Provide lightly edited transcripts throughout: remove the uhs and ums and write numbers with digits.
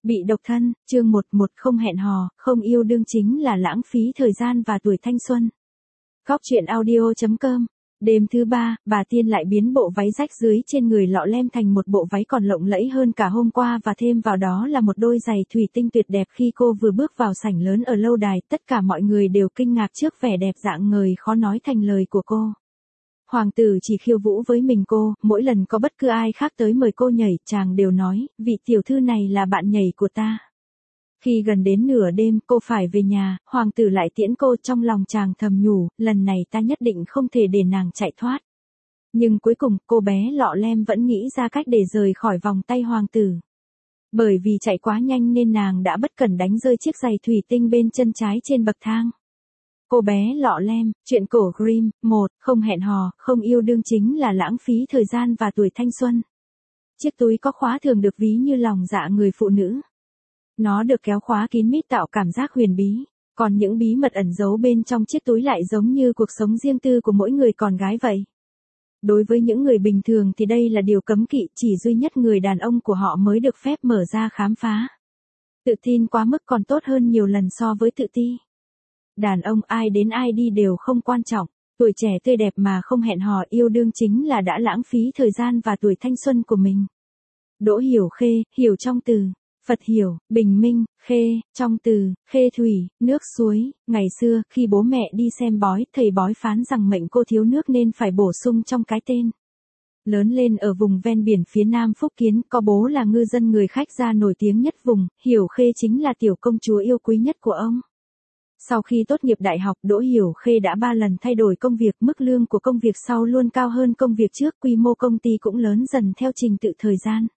Bị độc thân, chương 11 không hẹn hò, không yêu đương chính là lãng phí thời gian và tuổi thanh xuân. Góc truyện audio.com. Đêm thứ 3, bà Tiên lại biến bộ váy rách dưới trên người lọ lem thành một bộ váy còn lộng lẫy hơn cả hôm qua và thêm vào đó là một đôi giày thủy tinh tuyệt đẹp. Khi cô vừa bước vào sảnh lớn ở lâu đài, tất cả mọi người đều kinh ngạc trước vẻ đẹp rạng ngời khó nói thành lời của cô. Hoàng tử chỉ khiêu vũ với mình cô, mỗi lần có bất cứ ai khác tới mời cô nhảy, chàng đều nói, vị tiểu thư này là bạn nhảy của ta. Khi gần đến nửa đêm, cô phải về nhà, hoàng tử lại tiễn cô, trong lòng chàng thầm nhủ, lần này ta nhất định không thể để nàng chạy thoát. Nhưng cuối cùng, cô bé lọ lem vẫn nghĩ ra cách để rời khỏi vòng tay hoàng tử. Bởi vì chạy quá nhanh nên nàng đã bất cẩn đánh rơi chiếc giày thủy tinh bên chân trái trên bậc thang. Cô bé lọ lem, chuyện cổ Grimm, 1, không hẹn hò, không yêu đương chính là lãng phí thời gian và tuổi thanh xuân. Chiếc túi có khóa thường được ví như lòng dạ người phụ nữ. Nó được kéo khóa kín mít tạo cảm giác huyền bí, còn những bí mật ẩn giấu bên trong chiếc túi lại giống như cuộc sống riêng tư của mỗi người con gái vậy. Đối với những người bình thường thì đây là điều cấm kỵ, chỉ duy nhất người đàn ông của họ mới được phép mở ra khám phá. Tự tin quá mức còn tốt hơn nhiều lần so với tự ti. Đàn ông ai đến ai đi đều không quan trọng, tuổi trẻ tươi đẹp mà không hẹn hò yêu đương chính là đã lãng phí thời gian và tuổi thanh xuân của mình. Đỗ Hiểu Khê, hiểu trong từ, Phật hiểu, bình minh, khê, trong từ, khê thủy, nước suối. Ngày xưa, khi bố mẹ đi xem bói, thầy bói phán rằng mệnh cô thiếu nước nên phải bổ sung trong cái tên. Lớn lên ở vùng ven biển phía nam Phúc Kiến, có bố là ngư dân người khách gia nổi tiếng nhất vùng, Hiểu Khê chính là tiểu công chúa yêu quý nhất của ông. Sau khi tốt nghiệp đại học, Đỗ Hiểu Khê đã 3 lần thay đổi công việc, mức lương của công việc sau luôn cao hơn công việc trước, quy mô công ty cũng lớn dần theo trình tự thời gian.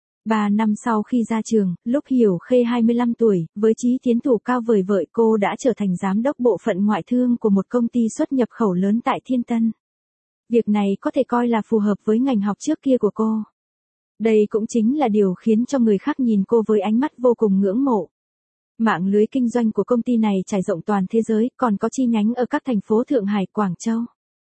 3 năm sau khi ra trường, lúc Hiểu Khê 25 tuổi, với chí tiến thủ cao vời vợi, cô đã trở thành giám đốc bộ phận ngoại thương của một công ty xuất nhập khẩu lớn tại Thiên Tân. Việc này có thể coi là phù hợp với ngành học trước kia của cô. Đây cũng chính là điều khiến cho người khác nhìn cô với ánh mắt vô cùng ngưỡng mộ. Mạng lưới kinh doanh của công ty này trải rộng toàn thế giới, còn có chi nhánh ở các thành phố Thượng Hải, Quảng Châu.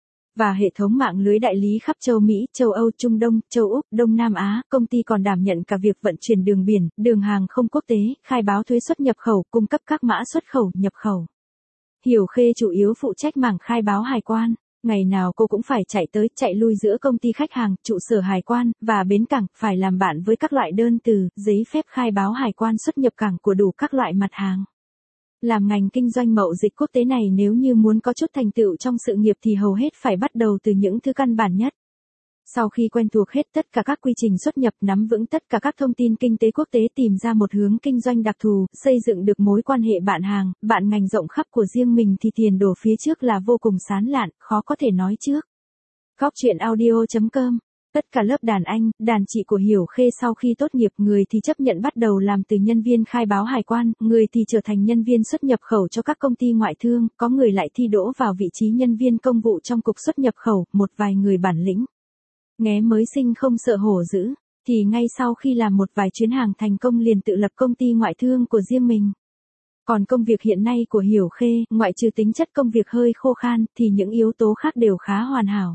Và hệ thống mạng lưới đại lý khắp châu Mỹ, châu Âu, Trung Đông, châu Úc, Đông Nam Á. Công ty còn đảm nhận cả việc vận chuyển đường biển, đường hàng không quốc tế, khai báo thuế xuất nhập khẩu, cung cấp các mã xuất khẩu, nhập khẩu. Hiểu Khê chủ yếu phụ trách mảng khai báo hải quan. Ngày nào cô cũng phải chạy tới, chạy lui giữa công ty khách hàng, trụ sở hải quan, và bến cảng, phải làm bạn với các loại đơn từ, giấy phép khai báo hải quan xuất nhập cảng của đủ các loại mặt hàng. Làm ngành kinh doanh mậu dịch quốc tế này nếu như muốn có chút thành tựu trong sự nghiệp thì hầu hết phải bắt đầu từ những thứ căn bản nhất. Sau khi quen thuộc hết tất cả các quy trình xuất nhập, nắm vững tất cả các thông tin kinh tế quốc tế, tìm ra một hướng kinh doanh đặc thù, xây dựng được mối quan hệ bạn hàng, bạn ngành rộng khắp của riêng mình thì tiền đồ phía trước là vô cùng sáng lạn, khó có thể nói trước. Góc truyện audio.com. Tất cả lớp đàn anh, đàn chị của Hiểu Khê sau khi tốt nghiệp, người thì chấp nhận bắt đầu làm từ nhân viên khai báo hải quan, người thì trở thành nhân viên xuất nhập khẩu cho các công ty ngoại thương, có người lại thi đỗ vào vị trí nhân viên công vụ trong cục xuất nhập khẩu, một vài người bản lĩnh. Nghé mới sinh không sợ hổ dữ, thì ngay sau khi làm một vài chuyến hàng thành công liền tự lập công ty ngoại thương của riêng mình. Còn công việc hiện nay của Hiểu Khê, ngoại trừ tính chất công việc hơi khô khan, thì những yếu tố khác đều khá hoàn hảo.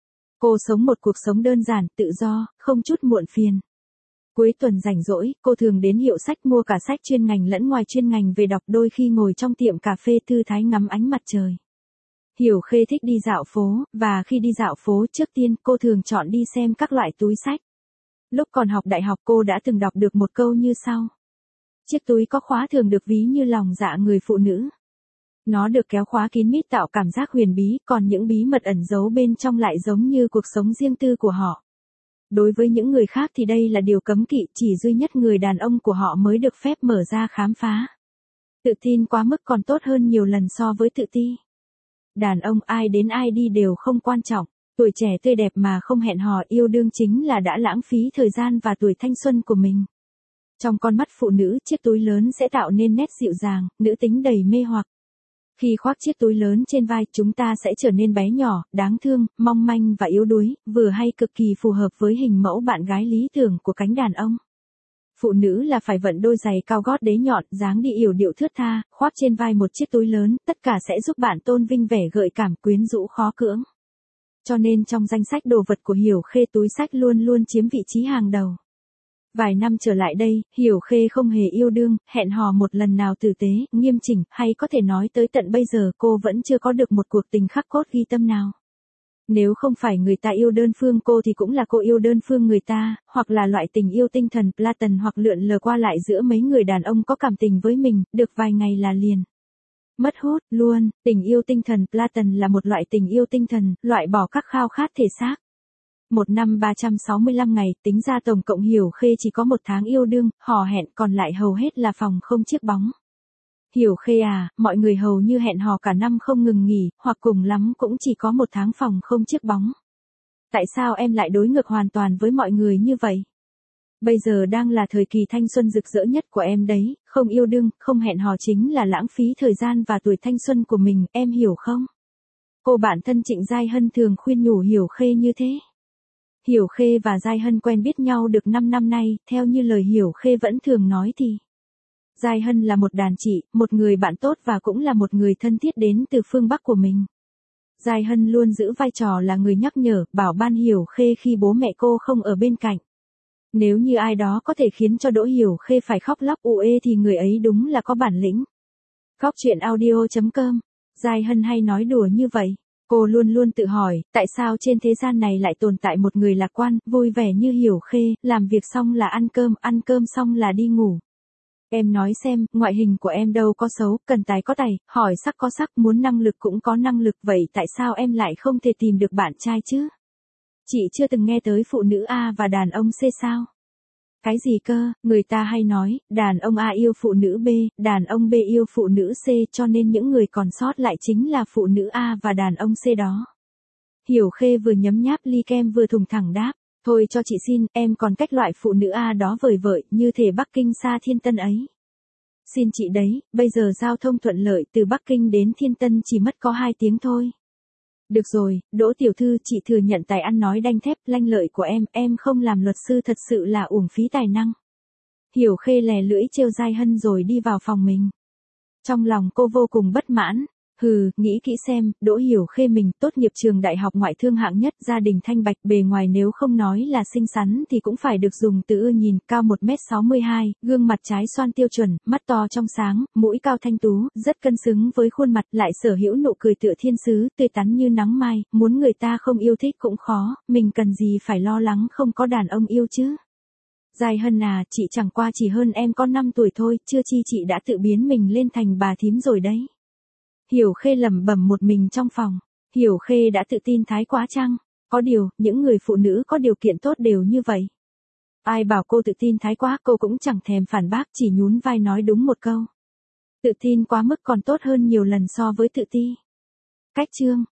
Cô sống một cuộc sống đơn giản, tự do, không chút muộn phiền. Cuối tuần rảnh rỗi, cô thường đến hiệu sách mua cả sách chuyên ngành lẫn ngoài chuyên ngành về đọc, đôi khi ngồi trong tiệm cà phê thư thái ngắm ánh mặt trời. Hiểu Khê thích đi dạo phố, và khi đi dạo phố trước tiên cô thường chọn đi xem các loại túi sách. Lúc còn học đại học cô đã từng đọc được một câu như sau. Chiếc túi có khóa thường được ví như lòng dạ người phụ nữ. Nó được kéo khóa kín mít tạo cảm giác huyền bí, còn những bí mật ẩn giấu bên trong lại giống như cuộc sống riêng tư của họ. Đối với những người khác thì đây là điều cấm kỵ, chỉ duy nhất người đàn ông của họ mới được phép mở ra khám phá. Tự tin quá mức còn tốt hơn nhiều lần so với tự ti. Đàn ông ai đến ai đi đều không quan trọng, tuổi trẻ tươi đẹp mà không hẹn hò yêu đương chính là đã lãng phí thời gian và tuổi thanh xuân của mình. Trong con mắt phụ nữ, chiếc túi lớn sẽ tạo nên nét dịu dàng, nữ tính đầy mê hoặc. Khi khoác chiếc túi lớn trên vai, chúng ta sẽ trở nên bé nhỏ, đáng thương, mong manh và yếu đuối, vừa hay cực kỳ phù hợp với hình mẫu bạn gái lý tưởng của cánh đàn ông. Phụ nữ là phải vận đôi giày cao gót đế nhọn, dáng đi yểu điệu thướt tha, khoác trên vai một chiếc túi lớn, tất cả sẽ giúp bạn tôn vinh vẻ gợi cảm quyến rũ khó cưỡng. Cho nên trong danh sách đồ vật của Hiểu Khê, túi xách luôn luôn chiếm vị trí hàng đầu. Vài năm trở lại đây, Hiểu Khê không hề yêu đương, hẹn hò một lần nào tử tế, nghiêm chỉnh, hay có thể nói tới tận bây giờ cô vẫn chưa có được một cuộc tình khắc cốt ghi tâm nào. Nếu không phải người ta yêu đơn phương cô thì cũng là cô yêu đơn phương người ta, hoặc là loại tình yêu tinh thần Platon hoặc lượn lờ qua lại giữa mấy người đàn ông có cảm tình với mình, được vài ngày là liền mất hút luôn. Tình yêu tinh thần Platon là một loại tình yêu tinh thần, loại bỏ các khao khát thể xác. Một năm 365 ngày, tính ra tổng cộng Hiểu Khê chỉ có một tháng yêu đương, hò hẹn, còn lại hầu hết là phòng không chiếc bóng. Hiểu Khê à, mọi người hầu như hẹn hò cả năm không ngừng nghỉ, hoặc cùng lắm cũng chỉ có một tháng phòng không chiếc bóng. Tại sao em lại đối ngược hoàn toàn với mọi người như vậy? Bây giờ đang là thời kỳ thanh xuân rực rỡ nhất của em đấy, không yêu đương, không hẹn hò chính là lãng phí thời gian và tuổi thanh xuân của mình, em hiểu không? Cô bạn thân Trịnh Giai Hân thường khuyên nhủ Hiểu Khê như thế. Hiểu Khê và Giai Hân quen biết nhau được 5 năm nay, theo như lời Hiểu Khê vẫn thường nói thì Giai Hân là một đàn chị, một người bạn tốt và cũng là một người thân thiết đến từ phương Bắc của mình. Giai Hân luôn giữ vai trò là người nhắc nhở, bảo ban Hiểu Khê khi bố mẹ cô không ở bên cạnh. Nếu như ai đó có thể khiến cho Đỗ Hiểu Khê phải khóc lóc ù ê thì người ấy đúng là có bản lĩnh. Góc truyện audio.com. Giai Hân hay nói đùa như vậy. Cô luôn luôn tự hỏi, tại sao trên thế gian này lại tồn tại một người lạc quan, vui vẻ như Hiểu Khê, làm việc xong là ăn cơm xong là đi ngủ. Em nói xem, ngoại hình của em đâu có xấu, cần tài có tài, hỏi sắc có sắc, muốn năng lực cũng có năng lực, vậy tại sao em lại không thể tìm được bạn trai chứ? Chị chưa từng nghe tới phụ nữ A và đàn ông C sao? Cái gì cơ, người ta hay nói, đàn ông A yêu phụ nữ B, đàn ông B yêu phụ nữ C, cho nên những người còn sót lại chính là phụ nữ A và đàn ông C đó. Hiểu Khê vừa nhấm nháp ly kem vừa thùng thẳng đáp, thôi cho chị xin, em còn cách loại phụ nữ A đó vời vợi, như thể Bắc Kinh xa Thiên Tân ấy. Xin chị đấy, bây giờ giao thông thuận lợi từ Bắc Kinh đến Thiên Tân chỉ mất có 2 tiếng thôi. Được rồi, Đỗ tiểu thư, chị thừa nhận tài ăn nói đanh thép lanh lợi của em không làm luật sư thật sự là uổng phí tài năng. Hiểu Khê lè lưỡi trêu Giai Hân rồi đi vào phòng mình. Trong lòng cô vô cùng bất mãn. Nghĩ kỹ xem, Đỗ Hiểu Khê mình tốt nghiệp trường đại học ngoại thương hạng nhất, gia đình thanh bạch, bề ngoài nếu không nói là xinh xắn thì cũng phải được dùng từ ưa nhìn, cao 1m62, gương mặt trái xoan tiêu chuẩn, mắt to trong sáng, mũi cao thanh tú, rất cân xứng với khuôn mặt, lại sở hữu nụ cười tựa thiên sứ, tươi tắn như nắng mai, muốn người ta không yêu thích cũng khó, mình cần gì phải lo lắng không có đàn ông yêu chứ. Giai Hân à, chị chẳng qua chỉ hơn em có 5 tuổi thôi, chưa chi chị đã tự biến mình lên thành bà thím rồi đấy. Hiểu Khê lẩm bẩm một mình trong phòng. Hiểu Khê đã tự tin thái quá chăng? Có điều, những người phụ nữ có điều kiện tốt đều như vậy. Ai bảo cô tự tin thái quá, cô cũng chẳng thèm phản bác, chỉ nhún vai nói đúng một câu. Tự tin quá mức còn tốt hơn nhiều lần so với tự ti. Cách chương.